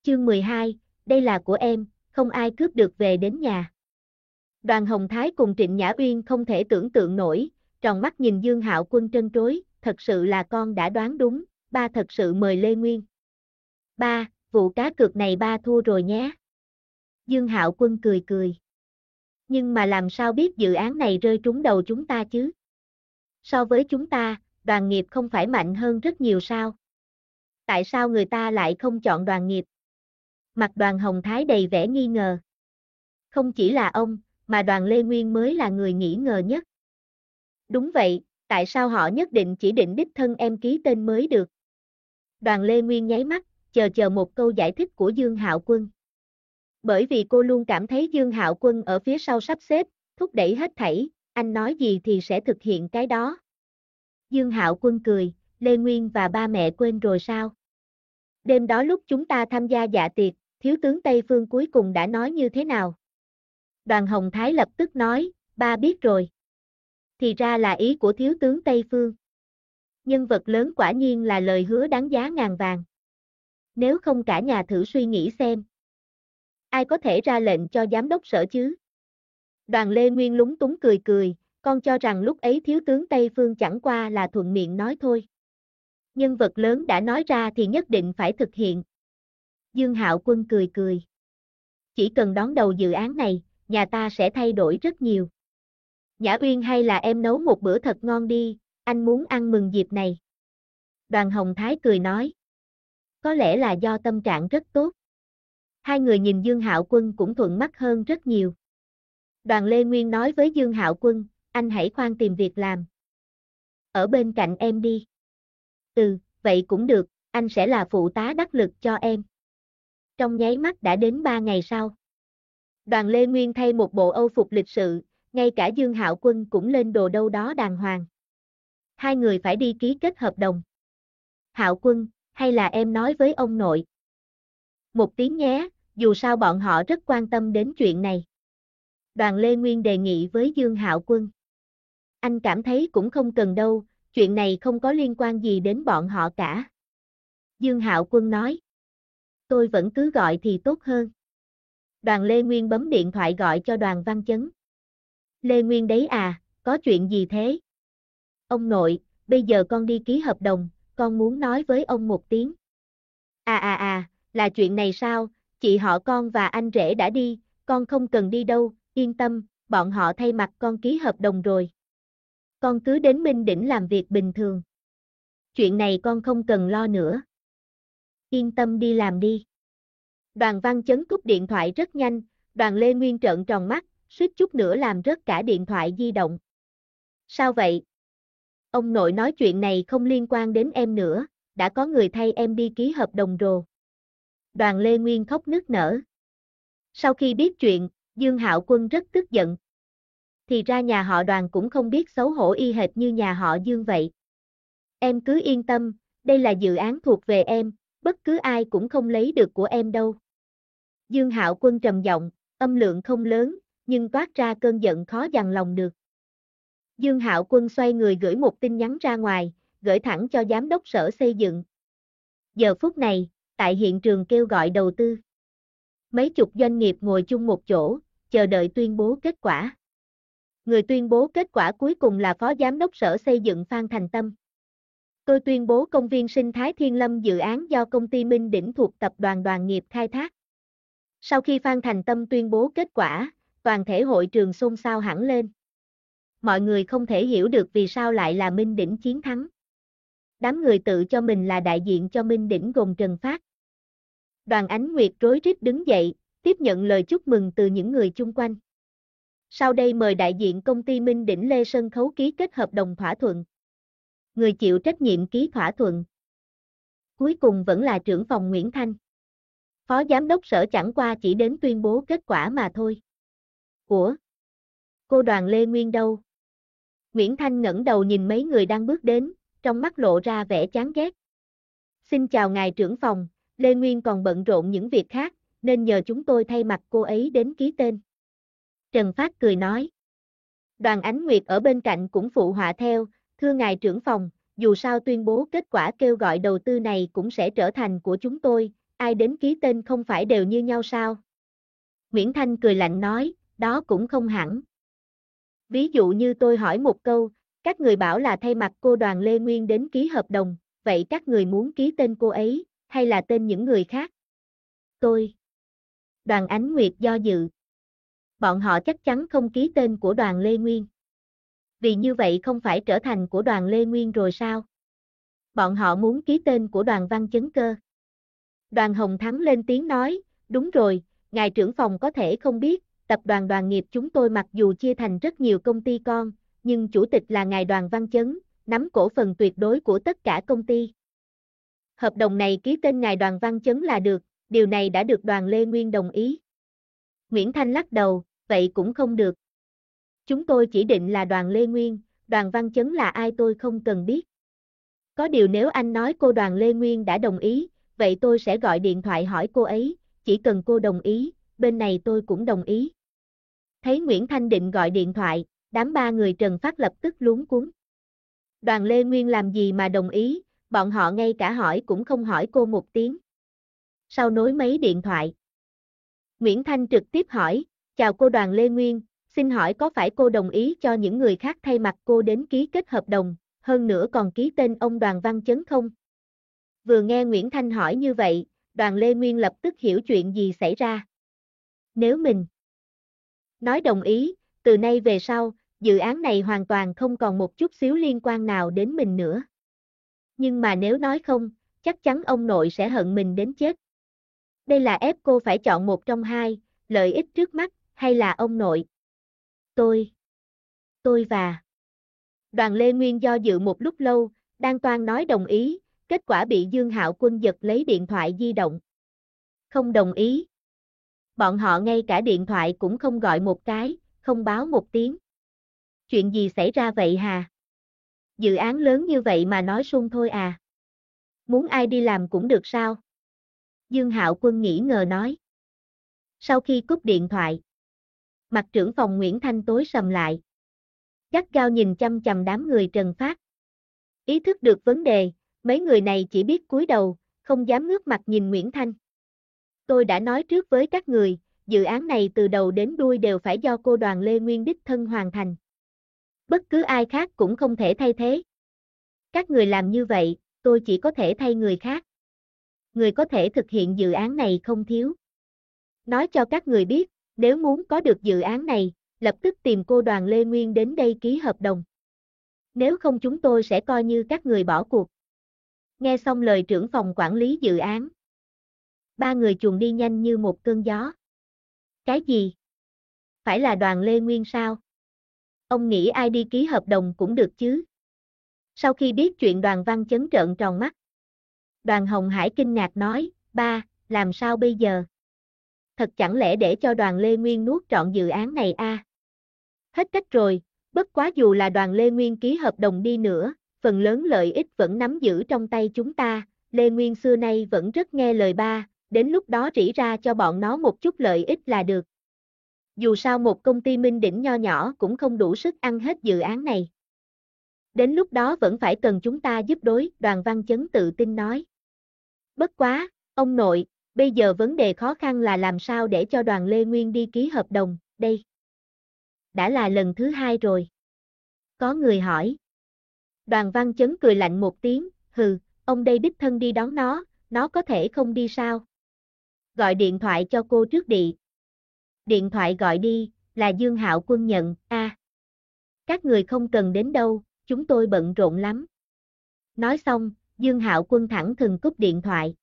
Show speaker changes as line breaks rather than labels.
Chương 12, đây là của em, không ai cướp được về đến nhà. Đoàn Hồng Thái cùng Trịnh Nhã Uyên không thể tưởng tượng nổi, tròn mắt nhìn Dương Hạo Quân trân trối, thật sự là con đã đoán đúng, ba thật sự mời Lê Nguyên. Ba, vụ cá cược này ba thua rồi nhé. Dương Hạo Quân cười cười. Nhưng mà làm sao biết dự án này rơi trúng đầu chúng ta chứ? So với chúng ta, Đoàn Nghiệp không phải mạnh hơn rất nhiều sao? Tại sao người ta lại không chọn Đoàn Nghiệp? Mặt Đoàn Hồng Thái đầy vẻ nghi ngờ. Không chỉ là ông, mà Đoàn Lê Nguyên mới là người nghi ngờ nhất. Đúng vậy, tại sao họ nhất định chỉ định đích thân em ký tên mới được? Đoàn Lê Nguyên nháy mắt, chờ một câu giải thích của Dương Hạo Quân. Bởi vì cô luôn cảm thấy Dương Hạo Quân ở phía sau sắp xếp, thúc đẩy hết thảy, anh nói gì thì sẽ thực hiện cái đó. Dương Hạo Quân cười, Lê Nguyên và ba mẹ quên rồi sao? Đêm đó lúc chúng ta tham gia dạ tiệc, thiếu tướng Tây Phương cuối cùng đã nói như thế nào? Đoàn Hồng Thái lập tức nói, ba biết rồi. Thì ra là ý của thiếu tướng Tây Phương. Nhân vật lớn quả nhiên là lời hứa đáng giá ngàn vàng. Nếu không cả nhà thử suy nghĩ xem. Ai có thể ra lệnh cho giám đốc sở chứ? Đoàn Lê Nguyên lúng túng cười cười, con cho rằng lúc ấy thiếu tướng Tây Phương chẳng qua là thuận miệng nói thôi. Nhân vật lớn đã nói ra thì nhất định phải thực hiện. Dương Hạo Quân cười cười. Chỉ cần đón đầu dự án này, nhà ta sẽ thay đổi rất nhiều. Nhã Uyên hay là em nấu một bữa thật ngon đi, anh muốn ăn mừng dịp này. Đoàn Hồng Thái cười nói. Có lẽ là do tâm trạng rất tốt. Hai người nhìn Dương Hạo Quân cũng thuận mắt hơn rất nhiều. Đoàn Lê Nguyên nói với Dương Hạo Quân, anh hãy khoan tìm việc làm. Ở bên cạnh em đi. Ừ, vậy cũng được, anh sẽ là phụ tá đắc lực cho em. Trong nháy mắt đã đến 3 ngày sau. Đoàn Lê Nguyên thay một bộ âu phục lịch sự, ngay cả Dương Hạo Quân cũng lên đồ đâu đó đàng hoàng. Hai người phải đi ký kết hợp đồng. Hạo Quân, hay là em nói với ông nội? Một tiếng nhé, dù sao bọn họ rất quan tâm đến chuyện này. Đoàn Lê Nguyên đề nghị với Dương Hạo Quân. Anh cảm thấy cũng không cần đâu, chuyện này không có liên quan gì đến bọn họ cả. Dương Hạo Quân nói. Tôi vẫn cứ gọi thì tốt hơn. Đoàn Lê Nguyên bấm điện thoại gọi cho Đoàn Văn Chấn. Lê Nguyên đấy à, có chuyện gì thế? Ông nội, bây giờ con đi ký hợp đồng, con muốn nói với ông một tiếng. Là chuyện này sao, chị họ con và anh rể đã đi, con không cần đi đâu, yên tâm, bọn họ thay mặt con ký hợp đồng rồi. Con cứ đến Minh Đỉnh làm việc bình thường. Chuyện này con không cần lo nữa. Yên tâm đi làm đi. Đoàn Văn Chấn cúp điện thoại rất nhanh, Đoàn Lê Nguyên trợn tròn mắt, suýt chút nữa làm rớt cả điện thoại di động. Sao vậy? Ông nội nói chuyện này không liên quan đến em nữa, đã có người thay em đi ký hợp đồng rồi. Đoàn Lê Nguyên khóc nức nở. Sau khi biết chuyện, Dương Hạo Quân rất tức giận. Thì ra nhà họ Đoàn cũng không biết xấu hổ y hệt như nhà họ Dương vậy. Em cứ yên tâm, đây là dự án thuộc về em, bất cứ ai cũng không lấy được của em đâu. Dương Hạo Quân trầm giọng, âm lượng không lớn, nhưng toát ra cơn giận khó dằn lòng được. Dương Hạo Quân xoay người gửi một tin nhắn ra ngoài, gửi thẳng cho giám đốc sở xây dựng. Giờ phút này, tại hiện trường kêu gọi đầu tư. Mấy chục doanh nghiệp ngồi chung một chỗ, chờ đợi tuyên bố kết quả. Người tuyên bố kết quả cuối cùng là Phó Giám đốc Sở Xây dựng Phan Thành Tâm. Tôi tuyên bố công viên sinh thái Thiên Lâm dự án do công ty Minh Đỉnh thuộc tập đoàn Đoàn Nghiệp khai thác. Sau khi Phan Thành Tâm tuyên bố kết quả, toàn thể hội trường xôn xao hẳn lên. Mọi người không thể hiểu được vì sao lại là Minh Đỉnh chiến thắng. Đám người tự cho mình là đại diện cho Minh Đỉnh gồm Trần Phát. Đoàn Ánh Nguyệt rối rít đứng dậy, tiếp nhận lời chúc mừng từ những người chung quanh. Sau đây mời đại diện công ty Minh Đỉnh Lê sân khấu ký kết hợp đồng thỏa thuận. Người chịu trách nhiệm ký thỏa thuận. Cuối cùng vẫn là trưởng phòng Nguyễn Thanh. Phó Giám đốc Sở chẳng qua chỉ đến tuyên bố kết quả mà thôi. Ủa? Cô Đoàn Lê Nguyên đâu? Nguyễn Thanh ngẩng đầu nhìn mấy người đang bước đến, trong mắt lộ ra vẻ chán ghét. Xin chào ngài trưởng phòng, Lê Nguyên còn bận rộn những việc khác, nên nhờ chúng tôi thay mặt cô ấy đến ký tên. Trần Phát cười nói. Đoàn Ánh Nguyệt ở bên cạnh cũng phụ họa theo, thưa ngài trưởng phòng, dù sao tuyên bố kết quả kêu gọi đầu tư này cũng sẽ trở thành của chúng tôi, ai đến ký tên không phải đều như nhau sao? Nguyễn Thanh cười lạnh nói, đó cũng không hẳn. Ví dụ như tôi hỏi một câu, các người bảo là thay mặt cô Đoàn Lê Nguyên đến ký hợp đồng, vậy các người muốn ký tên cô ấy, hay là tên những người khác? Tôi. Đoàn Ánh Nguyệt do dự. Bọn họ chắc chắn không ký tên của Đoàn Lê Nguyên. Vì như vậy không phải trở thành của Đoàn Lê Nguyên rồi sao? Bọn họ muốn ký tên của Đoàn Văn Chấn cơ. Đoàn Hồng Thắng lên tiếng nói, đúng rồi, ngài trưởng phòng có thể không biết, tập đoàn Đoàn Nghiệp chúng tôi mặc dù chia thành rất nhiều công ty con, nhưng chủ tịch là ngài Đoàn Văn Chấn, nắm cổ phần tuyệt đối của tất cả công ty. Hợp đồng này ký tên ngài Đoàn Văn Chấn là được, điều này đã được Đoàn Lê Nguyên đồng ý. Nguyễn Thanh lắc đầu, vậy cũng không được. Chúng tôi chỉ định là Đoàn Lê Nguyên, Đoàn Văn Chấn là ai tôi không cần biết. Có điều nếu anh nói cô Đoàn Lê Nguyên đã đồng ý, vậy tôi sẽ gọi điện thoại hỏi cô ấy, chỉ cần cô đồng ý, bên này tôi cũng đồng ý. Thấy Nguyễn Thanh định gọi điện thoại, đám ba người Trần Phát lập tức luống cuống. Đoàn Lê Nguyên làm gì mà đồng ý, bọn họ ngay cả hỏi cũng không hỏi cô một tiếng. Sau nối mấy điện thoại, Nguyễn Thanh trực tiếp hỏi, chào cô Đoàn Lê Nguyên, xin hỏi có phải cô đồng ý cho những người khác thay mặt cô đến ký kết hợp đồng, hơn nữa còn ký tên ông Đoàn Văn Chấn không? Vừa nghe Nguyễn Thanh hỏi như vậy, Đoàn Lê Nguyên lập tức hiểu chuyện gì xảy ra. Nếu mình nói đồng ý, từ nay về sau, dự án này hoàn toàn không còn một chút xíu liên quan nào đến mình nữa. Nhưng mà nếu nói không, chắc chắn ông nội sẽ hận mình đến chết. Đây là ép cô phải chọn một trong hai, lợi ích trước mắt, hay là ông nội? Tôi và Đoàn Lê Nguyên do dự một lúc lâu, đang toan nói đồng ý, kết quả bị Dương Hạo Quân giật lấy điện thoại di động. Không đồng ý. Bọn họ ngay cả điện thoại cũng không gọi một cái, không báo một tiếng. Chuyện gì xảy ra vậy hà? Dự án lớn như vậy mà nói suông thôi à? Muốn ai đi làm cũng được sao? Dương Hạo Quân nghĩ ngờ nói. Sau khi cúp điện thoại, mặt trưởng phòng Nguyễn Thanh tối sầm lại. Gắt gao nhìn chăm chằm đám người Trần Phát. Ý thức được vấn đề, mấy người này chỉ biết cúi đầu, không dám ngước mặt nhìn Nguyễn Thanh. Tôi đã nói trước với các người, dự án này từ đầu đến đuôi đều phải do cô Đoàn Lê Nguyên đích thân hoàn thành. Bất cứ ai khác cũng không thể thay thế. Các người làm như vậy, tôi chỉ có thể thay người khác. Người có thể thực hiện dự án này không thiếu. Nói cho các người biết, nếu muốn có được dự án này, lập tức tìm cô Đoàn Lê Nguyên đến đây ký hợp đồng. Nếu không chúng tôi sẽ coi như các người bỏ cuộc. Nghe xong lời trưởng phòng quản lý dự án, ba người chuồn đi nhanh như một cơn gió. Cái gì? Phải là Đoàn Lê Nguyên sao? Ông nghĩ ai đi ký hợp đồng cũng được chứ? Sau khi biết chuyện Đoàn Văn Chấn trợn tròn mắt. Đoàn Hồng Hải kinh ngạc nói, ba, làm sao bây giờ? Thật chẳng lẽ để cho Đoàn Lê Nguyên nuốt trọn dự án này à? Hết cách rồi, bất quá dù là Đoàn Lê Nguyên ký hợp đồng đi nữa, phần lớn lợi ích vẫn nắm giữ trong tay chúng ta, Lê Nguyên xưa nay vẫn rất nghe lời ba, đến lúc đó rỉ ra cho bọn nó một chút lợi ích là được. Dù sao một công ty minh đỉnh nho nhỏ cũng không đủ sức ăn hết dự án này. Đến lúc đó vẫn phải cần chúng ta giúp đối, Đoàn Văn Chấn tự tin nói. Bất quá, ông nội, bây giờ vấn đề khó khăn là làm sao để cho Đoàn Lê Nguyên đi ký hợp đồng, đây. Đã là lần thứ hai rồi. Có người hỏi. Đoàn Văn Chấn cười lạnh một tiếng, hừ, ông đây đích thân đi đón nó có thể không đi sao? Gọi điện thoại cho cô trước đi. Điện thoại gọi đi, là Dương Hạo Quân nhận, các người không cần đến đâu, chúng tôi bận rộn lắm. Nói xong, Dương Hạo Quân thẳng thừng cúp điện thoại.